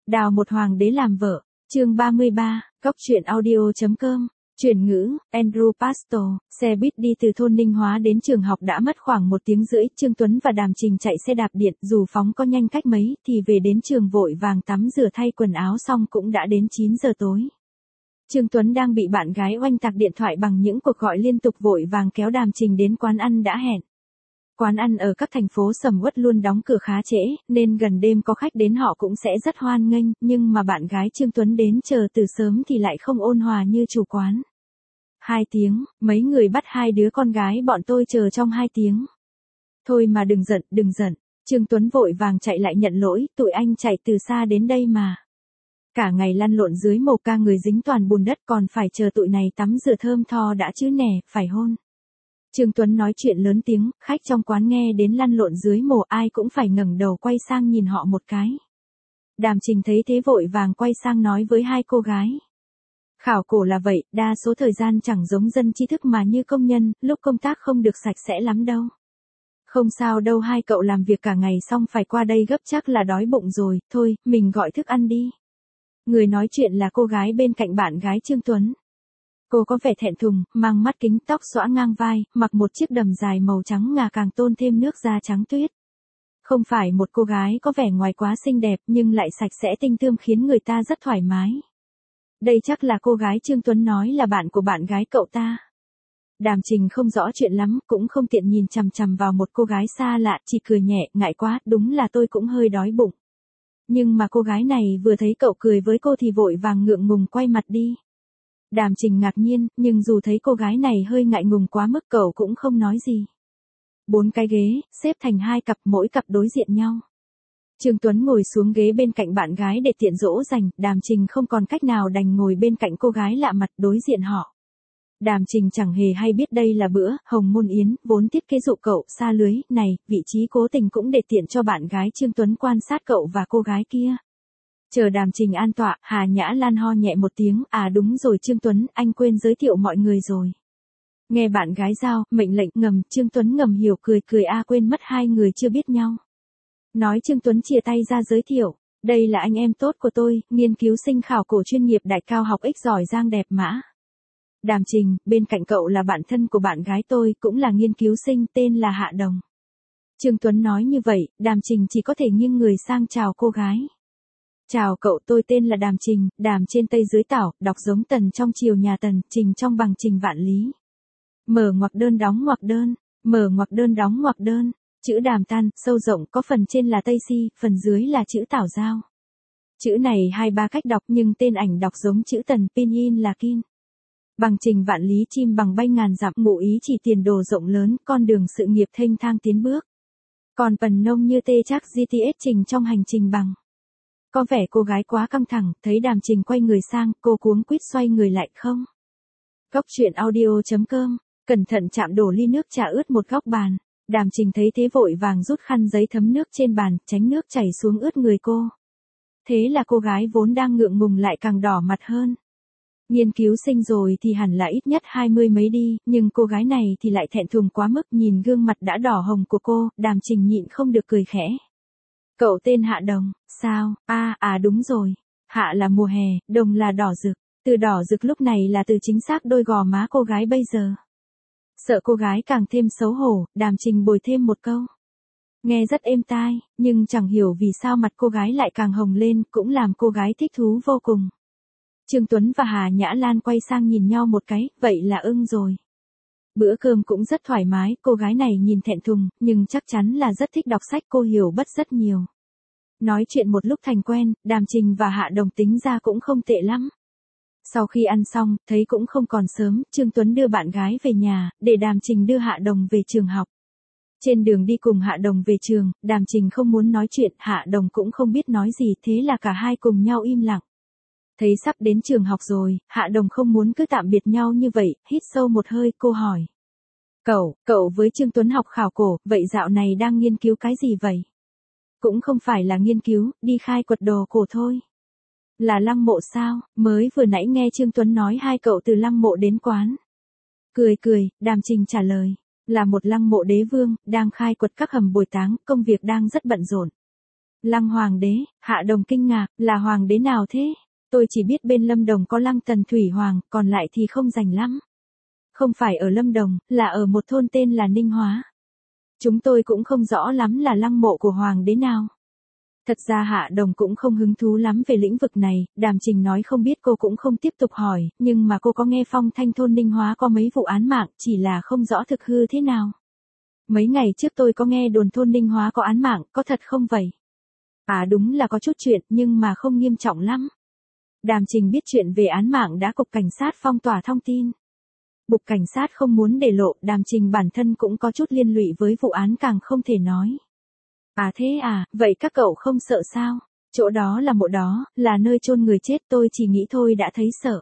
Đào một hoàng đế làm vợ, chương 33, góc truyện audio.com, chuyển ngữ, Andrew Pastor, xe buýt đi từ thôn Ninh Hóa đến trường học đã mất khoảng 1 tiếng rưỡi, Trương Tuấn và Đàm Trình chạy xe đạp điện, dù phóng có nhanh cách mấy, thì về đến trường vội vàng tắm rửa thay quần áo xong cũng đã đến 9 giờ tối. Trương Tuấn đang bị bạn gái oanh tạc điện thoại bằng những cuộc gọi liên tục, vội vàng kéo Đàm Trình đến quán ăn đã hẹn. Quán ăn ở các thành phố sầm uất luôn đóng cửa khá trễ, nên gần đêm có khách đến họ cũng sẽ rất hoan nghênh, nhưng mà bạn gái Trương Tuấn đến chờ từ sớm thì lại không ôn hòa như chủ quán. 2 tiếng, mấy người bắt 2 đứa con gái bọn tôi chờ trong 2 tiếng. Thôi mà đừng giận, Trương Tuấn vội vàng chạy lại nhận lỗi, tụi anh chạy từ xa đến đây mà. Cả ngày lăn lộn dưới mồ ca người dính toàn bùn đất còn phải chờ tụi này tắm rửa thơm tho đã chứ nè, phải hôn. Trương Tuấn nói chuyện lớn tiếng, khách trong quán nghe đến lăn lộn dưới mồ ai cũng phải ngẩng đầu quay sang nhìn họ một cái. Đàm Trình thấy thế vội vàng quay sang nói với 2 cô gái. Khảo cổ là vậy, đa số thời gian chẳng giống dân trí thức mà như công nhân, lúc công tác không được sạch sẽ lắm đâu. Không sao đâu, 2 cậu làm việc cả ngày xong phải qua đây gấp chắc là đói bụng rồi, thôi, mình gọi thức ăn đi. Người nói chuyện là cô gái bên cạnh bạn gái Trương Tuấn. Cô có vẻ thẹn thùng, mang mắt kính, tóc xõa ngang vai, mặc một chiếc đầm dài màu trắng ngà càng tôn thêm nước da trắng tuyết. Không phải một cô gái có vẻ ngoài quá xinh đẹp nhưng lại sạch sẽ tinh tươm khiến người ta rất thoải mái. Đây chắc là cô gái Trương Tuấn nói là bạn của bạn gái cậu ta. Đàm Trình không rõ chuyện lắm, cũng không tiện nhìn chằm chằm vào một cô gái xa lạ, chỉ cười nhẹ, ngại quá, đúng là tôi cũng hơi đói bụng. Nhưng mà cô gái này vừa thấy cậu cười với cô thì vội vàng ngượng ngùng quay mặt đi. Đàm Trình ngạc nhiên, nhưng dù thấy cô gái này hơi ngại ngùng quá mức cậu cũng không nói gì. 4 cái ghế, xếp thành 2 cặp, mỗi cặp đối diện nhau. Trương Tuấn ngồi xuống ghế bên cạnh bạn gái để tiện dỗ dành, Đàm Trình không còn cách nào đành ngồi bên cạnh cô gái lạ mặt đối diện họ. Đàm Trình chẳng hề hay biết đây là bữa hồng môn yến, vốn thiết kế dụ cậu xa lưới, này, vị trí cố tình cũng để tiện cho bạn gái Trương Tuấn quan sát cậu và cô gái kia. Chờ Đàm Trình an tọa, Hà Nhã Lan ho nhẹ một tiếng, à đúng rồi Trương Tuấn, anh quên giới thiệu mọi người rồi. Nghe bạn gái giao, mệnh lệnh ngầm, Trương Tuấn ngầm hiểu cười quên mất 2 người chưa biết nhau. Nói Trương Tuấn chia tay ra giới thiệu, đây là anh em tốt của tôi, nghiên cứu sinh khảo cổ chuyên nghiệp đại cao học X giỏi giang đẹp mã. Đàm Trình, bên cạnh cậu là bạn thân của bạn gái tôi, cũng là nghiên cứu sinh, tên là Hạ Đồng. Trương Tuấn nói như vậy, Đàm Trình chỉ có thể nghiêng người sang chào cô gái. Chào cậu, tôi tên là Đàm Trình, Đàm trên Tây dưới Tảo, đọc giống Tần trong triều nhà Tần, Trình trong bằng Trình vạn lý. Mở ngoặc đơn đóng ngoặc đơn, mở ngoặc đơn đóng ngoặc đơn, chữ Đàm tan, sâu rộng, có phần trên là Tây Si, phần dưới là chữ Tảo Giao. Chữ này 2-3 cách đọc nhưng tên ảnh đọc giống chữ Tần, pinyin là Kin. Bằng Trình vạn lý, chim bằng bay ngàn dặm, ngụ ý chỉ tiền đồ rộng lớn, con đường sự nghiệp thênh thang tiến bước. Còn Pần nông như tê chắc GTS Trình trong hành trình bằng. Có vẻ cô gái quá căng thẳng, thấy Đàm Trình quay người sang, cô cuống quýt xoay người lại không. Góc truyện audio.com, cẩn thận chạm đổ ly nước trà ướt một góc bàn. Đàm Trình thấy thế vội vàng rút khăn giấy thấm nước trên bàn, tránh nước chảy xuống ướt người cô. Thế là cô gái vốn đang ngượng ngùng lại càng đỏ mặt hơn. Nghiên cứu sinh rồi thì hẳn là ít nhất 20 mấy đi, nhưng cô gái này thì lại thẹn thùng quá mức, nhìn gương mặt đã đỏ hồng của cô, Đàm Trình nhịn không được cười khẽ. Cậu tên Hạ Đồng, sao, đúng rồi, Hạ là mùa hè, Đồng là đỏ rực, từ đỏ rực lúc này là từ chính xác đôi gò má cô gái bây giờ. Sợ cô gái càng thêm xấu hổ, Đàm Trình bồi thêm một câu. Nghe rất êm tai, nhưng chẳng hiểu vì sao mặt cô gái lại càng hồng lên, cũng làm cô gái thích thú vô cùng. Trương Tuấn và Hà Nhã Lan quay sang nhìn nhau một cái, vậy là ưng rồi. Bữa cơm cũng rất thoải mái, cô gái này nhìn thẹn thùng, nhưng chắc chắn là rất thích đọc sách, cô hiểu bất rất nhiều. Nói chuyện một lúc thành quen, Đàm Trình và Hạ Đồng tính ra cũng không tệ lắm. Sau khi ăn xong, thấy cũng không còn sớm, Trương Tuấn đưa bạn gái về nhà, để Đàm Trình đưa Hạ Đồng về trường học. Trên đường đi cùng Hạ Đồng về trường, Đàm Trình không muốn nói chuyện, Hạ Đồng cũng không biết nói gì, thế là cả hai cùng nhau im lặng. Thấy sắp đến trường học rồi, Hạ Đồng không muốn cứ tạm biệt nhau như vậy, hít sâu một hơi, cô hỏi. Cậu với Trương Tuấn học khảo cổ, vậy dạo này đang nghiên cứu cái gì vậy? Cũng không phải là nghiên cứu, đi khai quật đồ cổ thôi. Là lăng mộ sao, mới vừa nãy nghe Trương Tuấn nói 2 cậu từ lăng mộ đến quán. Cười, Đàm Trình trả lời, là một lăng mộ đế vương, đang khai quật các hầm bồi táng, công việc đang rất bận rộn. Lăng hoàng đế, Hạ Đồng kinh ngạc, là hoàng đế nào thế? Tôi chỉ biết bên Lâm Đồng có Lăng Tần Thủy Hoàng, còn lại thì không rành lắm. Không phải ở Lâm Đồng, là ở một thôn tên là Ninh Hóa. Chúng tôi cũng không rõ lắm là lăng mộ của hoàng đế nào. Thật ra Hạ Đồng cũng không hứng thú lắm về lĩnh vực này, Đàm Trình nói không biết cô cũng không tiếp tục hỏi, nhưng mà cô có nghe phong thanh thôn Ninh Hóa có mấy vụ án mạng, chỉ là không rõ thực hư thế nào. Mấy ngày trước tôi có nghe đồn thôn Ninh Hóa có án mạng, có thật không vậy? À đúng là có chút chuyện, nhưng mà không nghiêm trọng lắm. Đàm Trình biết chuyện về án mạng đã cục cảnh sát phong tỏa thông tin. Cục cảnh sát không muốn để lộ, Đàm Trình bản thân cũng có chút liên lụy với vụ án càng không thể nói. À thế à, vậy các cậu không sợ sao? Chỗ đó là mộ đó, là nơi chôn người chết, tôi chỉ nghĩ thôi đã thấy sợ.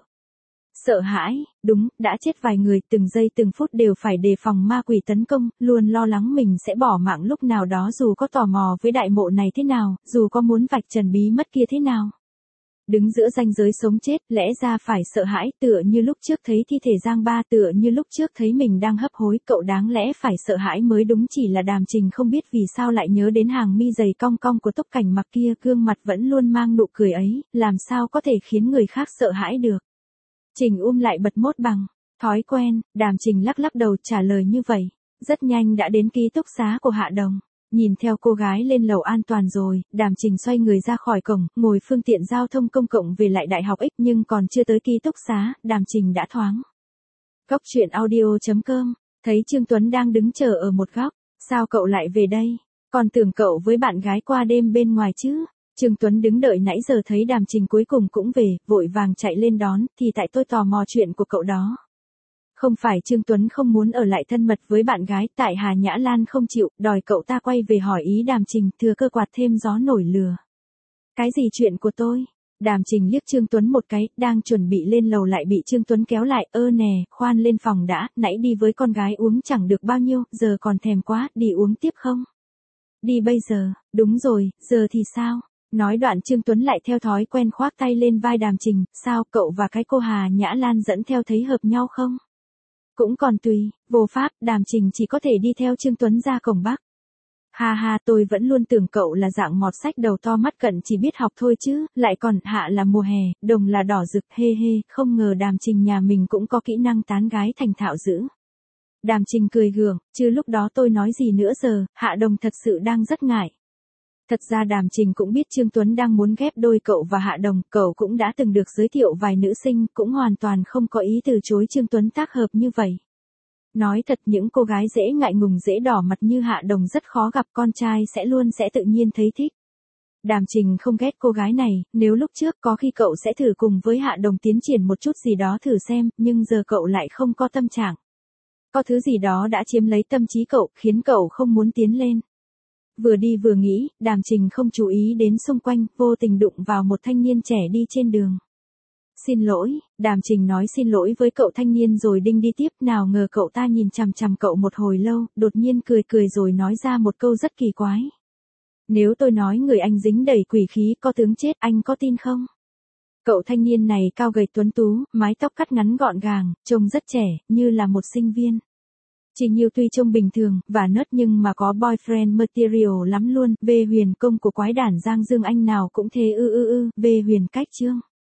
Sợ hãi, đúng, đã chết vài người, từng giây từng phút đều phải đề phòng ma quỷ tấn công, luôn lo lắng mình sẽ bỏ mạng lúc nào đó dù có tò mò với đại mộ này thế nào, dù có muốn vạch trần bí mất kia thế nào. Đứng giữa ranh giới sống chết, lẽ ra phải sợ hãi, tựa như lúc trước thấy thi thể Giang Ba, tựa như lúc trước thấy mình đang hấp hối, cậu đáng lẽ phải sợ hãi mới đúng, chỉ là Đàm Trình không biết vì sao lại nhớ đến hàng mi dày cong cong của Túc Cảnh Mặc kia, gương mặt vẫn luôn mang nụ cười ấy, làm sao có thể khiến người khác sợ hãi được. Trình lại bật mốt bằng thói quen, Đàm Trình lắc lắc đầu trả lời như vậy. Rất nhanh đã đến ký túc xá của Hạ Đồng. Nhìn theo cô gái lên lầu an toàn rồi, Đàm Trình xoay người ra khỏi cổng, ngồi phương tiện giao thông công cộng về lại Đại học X, nhưng còn chưa tới ký túc xá, Đàm Trình đã thoáng. Góc truyện audio.com, thấy Trương Tuấn đang đứng chờ ở một góc, sao cậu lại về đây? Còn tưởng cậu với bạn gái qua đêm bên ngoài chứ? Trương Tuấn đứng đợi nãy giờ thấy Đàm Trình cuối cùng cũng về, vội vàng chạy lên đón, thì tại tôi tò mò chuyện của cậu đó. Không phải Trương Tuấn không muốn ở lại thân mật với bạn gái, tại Hà Nhã Lan không chịu, đòi cậu ta quay về hỏi ý Đàm Trình, thừa cơ quạt thêm gió nổi lửa. Cái gì chuyện của tôi? Đàm Trình liếc Trương Tuấn một cái, đang chuẩn bị lên lầu lại bị Trương Tuấn kéo lại, nè, khoan lên phòng đã, nãy đi với con gái uống chẳng được bao nhiêu, giờ còn thèm quá, đi uống tiếp không? Đi bây giờ, đúng rồi, giờ thì sao? Nói đoạn Trương Tuấn lại theo thói quen khoác tay lên vai Đàm Trình, sao cậu và cái cô Hà Nhã Lan dẫn theo thấy hợp nhau không? Cũng còn tùy, vô pháp, Đàm Trình chỉ có thể đi theo Trương Tuấn ra cổng Bắc. Ha ha, tôi vẫn luôn tưởng cậu là dạng mọt sách đầu to mắt cận chỉ biết học thôi chứ, lại còn Hạ là mùa hè, Đồng là đỏ rực, hê hê, không ngờ Đàm Trình nhà mình cũng có kỹ năng tán gái thành thạo dữ. Đàm Trình cười gượng, chứ lúc đó tôi nói gì nữa giờ, Hạ Đồng thật sự đang rất ngại. Thật ra Đàm Trình cũng biết Trương Tuấn đang muốn ghép đôi cậu và Hạ Đồng, cậu cũng đã từng được giới thiệu vài nữ sinh, cũng hoàn toàn không có ý từ chối Trương Tuấn tác hợp như vậy. Nói thật, những cô gái dễ ngại ngùng dễ đỏ mặt như Hạ Đồng rất khó gặp, con trai sẽ tự nhiên thấy thích. Đàm Trình không ghét cô gái này, nếu lúc trước có khi cậu sẽ thử cùng với Hạ Đồng tiến triển một chút gì đó thử xem, nhưng giờ cậu lại không có tâm trạng. Có thứ gì đó đã chiếm lấy tâm trí cậu, khiến cậu không muốn tiến lên. Vừa đi vừa nghĩ, Đàm Trình không chú ý đến xung quanh, vô tình đụng vào một thanh niên trẻ đi trên đường. Xin lỗi, Đàm Trình nói xin lỗi với cậu thanh niên rồi định đi tiếp, nào ngờ cậu ta nhìn chằm chằm cậu một hồi lâu, đột nhiên cười cười rồi nói ra một câu rất kỳ quái. Nếu tôi nói người anh dính đầy quỷ khí có tướng chết, anh có tin không? Cậu thanh niên này cao gầy tuấn tú, mái tóc cắt ngắn gọn gàng, trông rất trẻ, như là một sinh viên. Trình Nhiêu tuy trông bình thường, và nớt nhưng mà có boyfriend material lắm luôn, về huyền công của quái đản Giang Dương Anh nào cũng thế về huyền cách Trương.